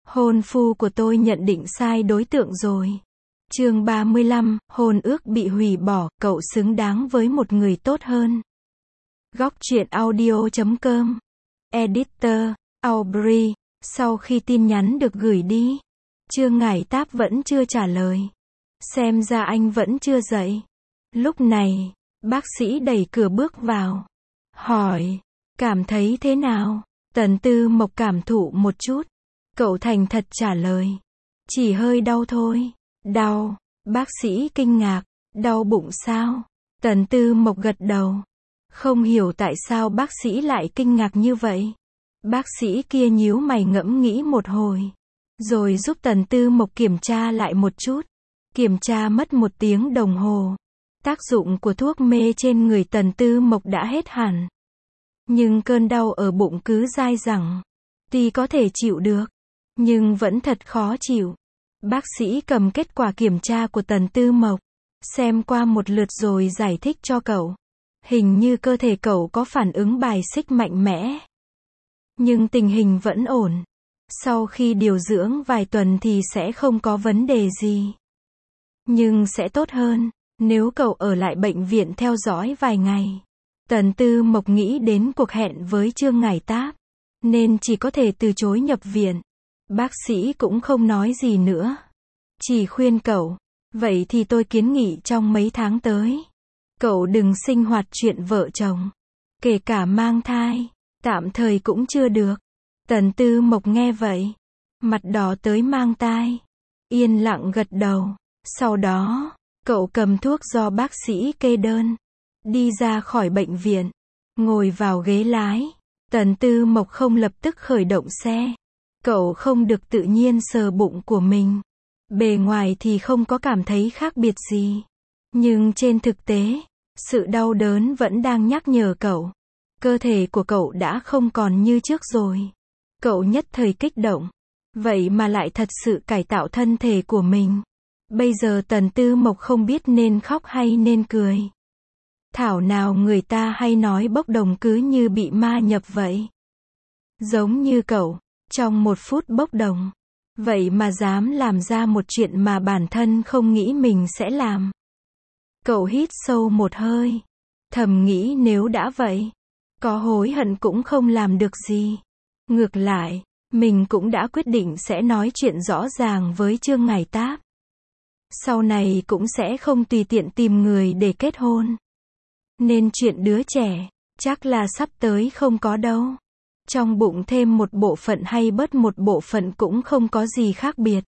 Hôn phu của tôi nhận định sai đối tượng rồi. Chương 35, hôn ước bị hủy bỏ, cậu xứng đáng với một người tốt hơn. Góc truyện audio.com. Editor, Aubrey. Sau khi tin nhắn được gửi đi, Trương Ngải Táp vẫn chưa trả lời. Xem ra anh vẫn chưa dậy. Lúc này, bác sĩ đẩy cửa bước vào. Hỏi, cảm thấy thế nào? Tần Tư Mộc cảm thụ một chút. Cậu thành thật trả lời. Chỉ hơi đau thôi. Đau. Bác sĩ kinh ngạc. Đau bụng sao? Tần Tư Mộc gật đầu. Không hiểu tại sao bác sĩ lại kinh ngạc như vậy. Bác sĩ kia nhíu mày ngẫm nghĩ một hồi. Rồi giúp Tần Tư Mộc kiểm tra lại một chút. Kiểm tra mất 1 tiếng đồng hồ. Tác dụng của thuốc mê trên người Tần Tư Mộc đã hết hẳn. Nhưng cơn đau ở bụng cứ dai dẳng. Tuy có thể chịu được, nhưng vẫn thật khó chịu. Bác sĩ cầm kết quả kiểm tra của Tần Tư Mộc, xem qua một lượt rồi giải thích cho cậu. Hình như cơ thể cậu có phản ứng bài xích mạnh mẽ. Nhưng tình hình vẫn ổn. Sau khi điều dưỡng vài tuần thì sẽ không có vấn đề gì. Nhưng sẽ tốt hơn nếu cậu ở lại bệnh viện theo dõi vài ngày. Tần Tư Mộc nghĩ đến cuộc hẹn với Trương Ngải Táp, nên chỉ có thể từ chối nhập viện. Bác sĩ cũng không nói gì nữa. Chỉ khuyên cậu, vậy thì tôi kiến nghị trong mấy tháng tới, cậu đừng sinh hoạt chuyện vợ chồng. Kể cả mang thai, tạm thời cũng chưa được. Tần Tư Mộc nghe vậy, mặt đỏ tới mang tai. Yên lặng gật đầu. Sau đó, cậu cầm thuốc do bác sĩ kê đơn. Đi ra khỏi bệnh viện. Ngồi vào ghế lái. Tần Tư Mộc không lập tức khởi động xe. Cậu không được tự nhiên sờ bụng của mình. Bề ngoài thì không có cảm thấy khác biệt gì. Nhưng trên thực tế, sự đau đớn vẫn đang nhắc nhở cậu. Cơ thể của cậu đã không còn như trước rồi. Cậu nhất thời kích động. Vậy mà lại thật sự cải tạo thân thể của mình. Bây giờ Tần Tư Mộc không biết nên khóc hay nên cười. Thảo nào người ta hay nói bốc đồng cứ như bị ma nhập vậy. Giống như cậu, trong 1 phút bốc đồng. Vậy mà dám làm ra một chuyện mà bản thân không nghĩ mình sẽ làm. Cậu hít sâu một hơi. Thầm nghĩ nếu đã vậy, có hối hận cũng không làm được gì. Ngược lại, mình cũng đã quyết định sẽ nói chuyện rõ ràng với Trương Ngải Táp. Sau này cũng sẽ không tùy tiện tìm người để kết hôn. Nên chuyện đứa trẻ, chắc là sắp tới không có đâu. Trong bụng thêm một bộ phận hay bớt một bộ phận cũng không có gì khác biệt.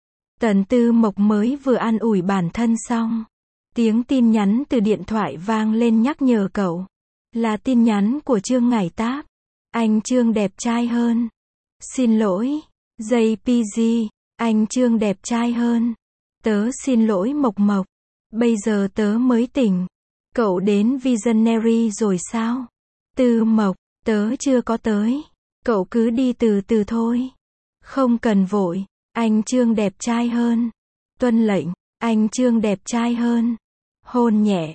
Tần Tư Mộc mới vừa an ủi bản thân xong. Tiếng tin nhắn từ điện thoại vang lên nhắc nhở cậu. Là tin nhắn của Trương Ngải Táp. Anh Trương đẹp trai hơn. Xin lỗi, JPG, anh Trương đẹp trai hơn. Tớ xin lỗi Mộc Mộc. Bây giờ tớ mới tỉnh. Cậu đến Visionary rồi sao? Tư Mộc, tớ chưa có tới. Cậu cứ đi từ từ thôi. Không cần vội. Anh Trương đẹp trai hơn. Tuân lệnh, anh Trương đẹp trai hơn. Hôn nhẹ,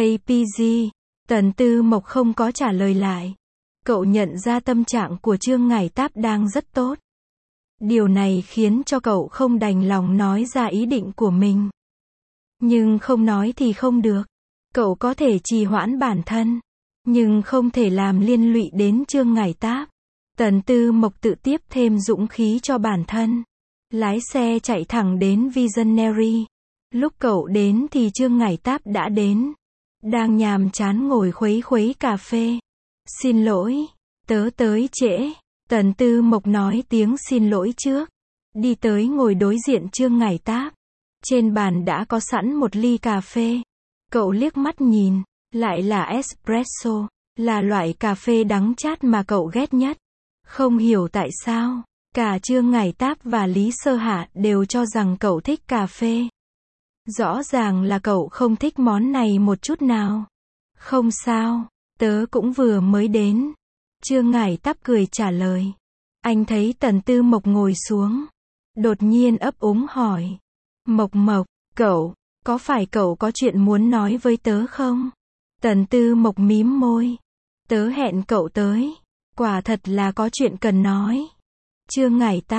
JPG. Tần Tư Mộc không có trả lời lại. Cậu nhận ra tâm trạng của Trương Ngải Táp đang rất tốt. Điều này khiến cho cậu không đành lòng nói ra ý định của mình. Nhưng không nói thì không được. Cậu có thể trì hoãn bản thân, nhưng không thể làm liên lụy đến Trương Ngải Táp. Tần Tư Mộc tự tiếp thêm dũng khí cho bản thân. Lái xe chạy thẳng đến Visionary. Lúc cậu đến thì Trương Ngải Táp đã đến. Đang nhàm chán ngồi khuấy khuấy cà phê. Xin lỗi, tớ tới trễ. Tần Tư Mộc nói tiếng xin lỗi trước. Đi tới ngồi đối diện Trương Ngải Táp. Trên bàn đã có sẵn một ly cà phê. Cậu liếc mắt nhìn, lại là espresso, là loại cà phê đắng chát mà cậu ghét nhất. Không hiểu tại sao, cả Trương Ngải Táp và Lý Sơ Hạ đều cho rằng cậu thích cà phê. Rõ ràng là cậu không thích món này một chút nào. Không sao, tớ cũng vừa mới đến. Trương Ngải Táp cười trả lời. Anh thấy Tần Tư Mộc ngồi xuống. Đột nhiên ấp úng hỏi. Mộc Mộc, cậu, có phải cậu có chuyện muốn nói với tớ không? Tần Tư Mộc mím môi. Tớ hẹn cậu tới. Quả thật là có chuyện cần nói. Trương Ngải Táp,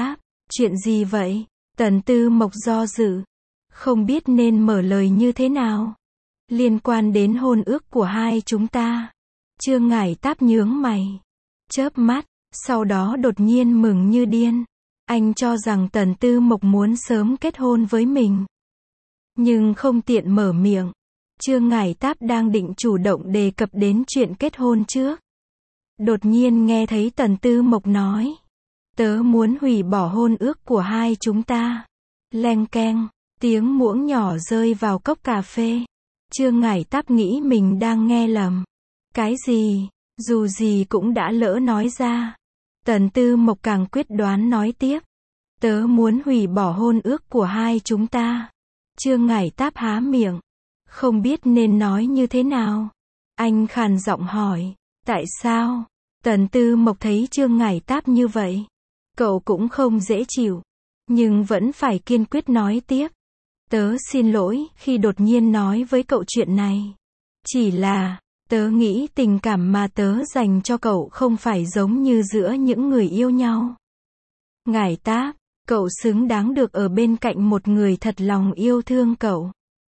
Chuyện gì vậy? Tần Tư Mộc do dự, không biết nên mở lời như thế nào. Liên quan đến hôn ước của hai chúng ta. Trương Ngải Táp nhướng mày, chớp mắt, sau đó đột nhiên mừng như điên. Anh cho rằng Tần Tư Mộc muốn sớm kết hôn với mình, nhưng không tiện mở miệng. Trương Ngải Táp đang định chủ động đề cập đến chuyện kết hôn trước. Đột nhiên nghe thấy Tần Tư Mộc nói, tớ muốn hủy bỏ hôn ước của hai chúng ta. Leng keng, tiếng muỗng nhỏ rơi vào cốc cà phê. Trương Ngải Táp nghĩ mình đang nghe lầm. Cái gì? Dù gì cũng đã lỡ nói ra. Tần Tư Mộc càng quyết đoán nói tiếp. Tớ muốn hủy bỏ hôn ước của hai chúng ta. Trương Ngải Táp há miệng, không biết nên nói như thế nào. Anh khàn giọng hỏi, tại sao? Tần Tư Mộc thấy Trương Ngải Táp như vậy, cậu cũng không dễ chịu, nhưng vẫn phải kiên quyết nói tiếp. Tớ xin lỗi khi đột nhiên nói với cậu chuyện này. Chỉ là, tớ nghĩ tình cảm mà tớ dành cho cậu không phải giống như giữa những người yêu nhau. Ngải Táp, cậu xứng đáng được ở bên cạnh một người thật lòng yêu thương cậu.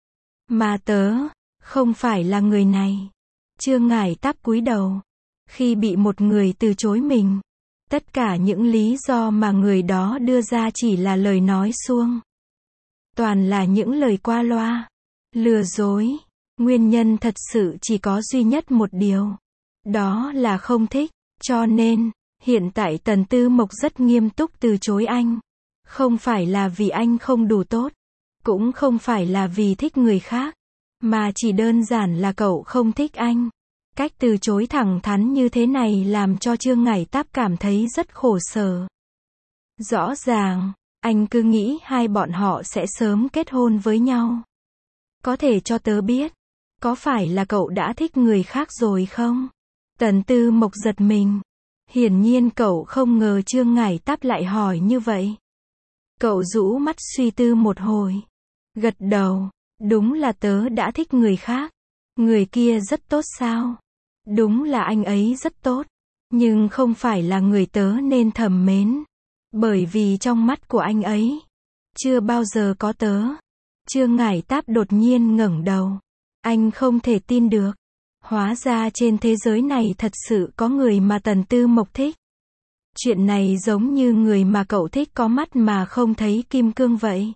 Mà tớ, không phải là người này. Trương Ngải Táp cúi đầu. Khi bị một người từ chối mình, tất cả những lý do mà người đó đưa ra chỉ là lời nói suông. Toàn là những lời qua loa, lừa dối. Nguyên nhân thật sự chỉ có duy nhất một điều. Đó là không thích. Cho nên, hiện tại Tần Tư Mộc rất nghiêm túc từ chối anh. Không phải là vì anh không đủ tốt, cũng không phải là vì thích người khác, mà chỉ đơn giản là cậu không thích anh. Cách từ chối thẳng thắn như thế này làm cho Trương Ngải Táp cảm thấy rất khổ sở. Rõ ràng, anh cứ nghĩ hai bọn họ sẽ sớm kết hôn với nhau. Có thể cho tớ biết, có phải là cậu đã thích người khác rồi không? Tần Tư Mộc giật mình. Hiển nhiên cậu không ngờ Trương Ngải Táp lại hỏi như vậy. Cậu rũ mắt suy tư một hồi, gật đầu, đúng là tớ đã thích người khác. Người kia rất tốt sao? Đúng là anh ấy rất tốt, nhưng không phải là người tớ nên thầm mến. Bởi vì trong mắt của anh ấy, chưa bao giờ có tớ. Trương Ngải Táp đột nhiên ngẩng đầu. Anh không thể tin được. Hóa ra trên thế giới này thật sự có người mà Tần Tư Mộc thích. Chuyện này giống như người mà cậu thích có mắt mà không thấy kim cương vậy.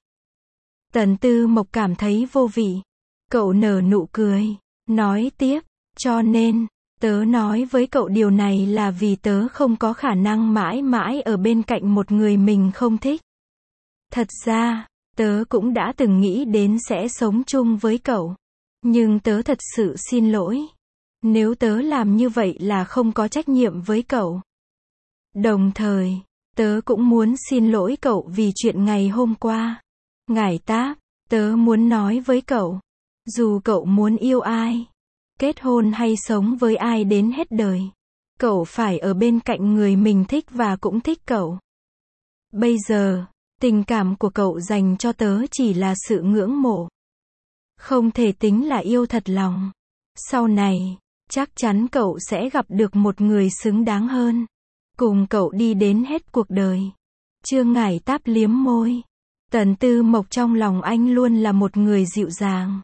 Tần Tư Mộc cảm thấy vô vị. Cậu nở nụ cười, nói tiếp, cho nên, tớ nói với cậu điều này là vì tớ không có khả năng mãi mãi ở bên cạnh một người mình không thích. Thật ra, tớ cũng đã từng nghĩ đến sẽ sống chung với cậu. Nhưng tớ thật sự xin lỗi. Nếu tớ làm như vậy là không có trách nhiệm với cậu. Đồng thời, tớ cũng muốn xin lỗi cậu vì chuyện ngày hôm qua. Ngải Táp, tớ muốn nói với cậu, dù cậu muốn yêu ai, kết hôn hay sống với ai đến hết đời, cậu phải ở bên cạnh người mình thích và cũng thích cậu. Bây giờ, tình cảm của cậu dành cho tớ chỉ là sự ngưỡng mộ. Không thể tính là yêu thật lòng. Sau này, chắc chắn cậu sẽ gặp được một người xứng đáng hơn. Cùng cậu đi đến hết cuộc đời. Trương Ngải Táp liếm môi. Tần Tư Mộc trong lòng anh luôn là một người dịu dàng.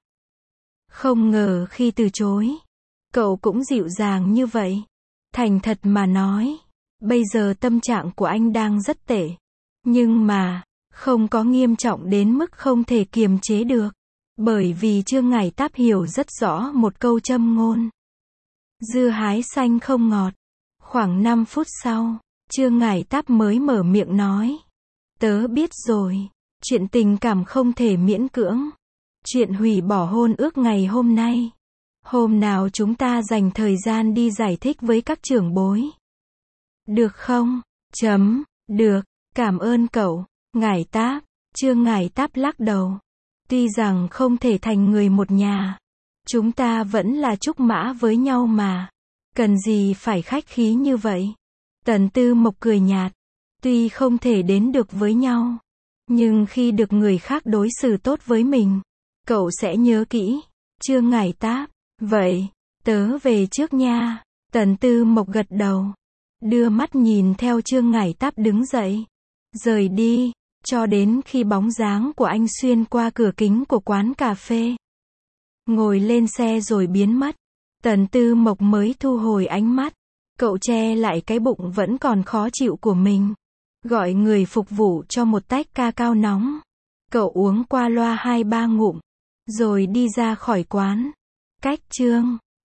Không ngờ khi từ chối, cậu cũng dịu dàng như vậy. Thành thật mà nói, bây giờ tâm trạng của anh đang rất tệ. Nhưng mà, không có nghiêm trọng đến mức không thể kiềm chế được. Bởi vì Trương Ngải Táp hiểu rất rõ một câu châm ngôn. Dưa hái xanh không ngọt. Khoảng 5 phút sau, Trương Ngải Táp mới mở miệng nói. Tớ biết rồi, chuyện tình cảm không thể miễn cưỡng. Chuyện hủy bỏ hôn ước ngày hôm nay. Hôm nào chúng ta dành thời gian đi giải thích với các trưởng bối. Được không? Được, cảm ơn cậu, Ngải Táp. Trương Ngải Táp lắc đầu. Tuy rằng không thể thành người một nhà, chúng ta vẫn là trúc mã với nhau mà. Cần gì phải khách khí như vậy? Tần Tư Mộc cười nhạt. Tuy không thể đến được với nhau, nhưng khi được người khác đối xử tốt với mình, cậu sẽ nhớ kỹ. Trương Ngải Táp. Vậy, tớ về trước nha. Tần Tư Mộc gật đầu. Đưa mắt nhìn theo Trương Ngải Táp đứng dậy. rời đi, cho đến khi bóng dáng của anh xuyên qua cửa kính của quán cà phê. Ngồi lên xe rồi biến mất. Tần Tư Mộc mới thu hồi ánh mắt. Cậu che lại cái bụng vẫn còn khó chịu của mình. Gọi người phục vụ cho một tách ca cao nóng. Cậu uống qua loa 2-3 ngụm. Rồi đi ra khỏi quán. Cách chương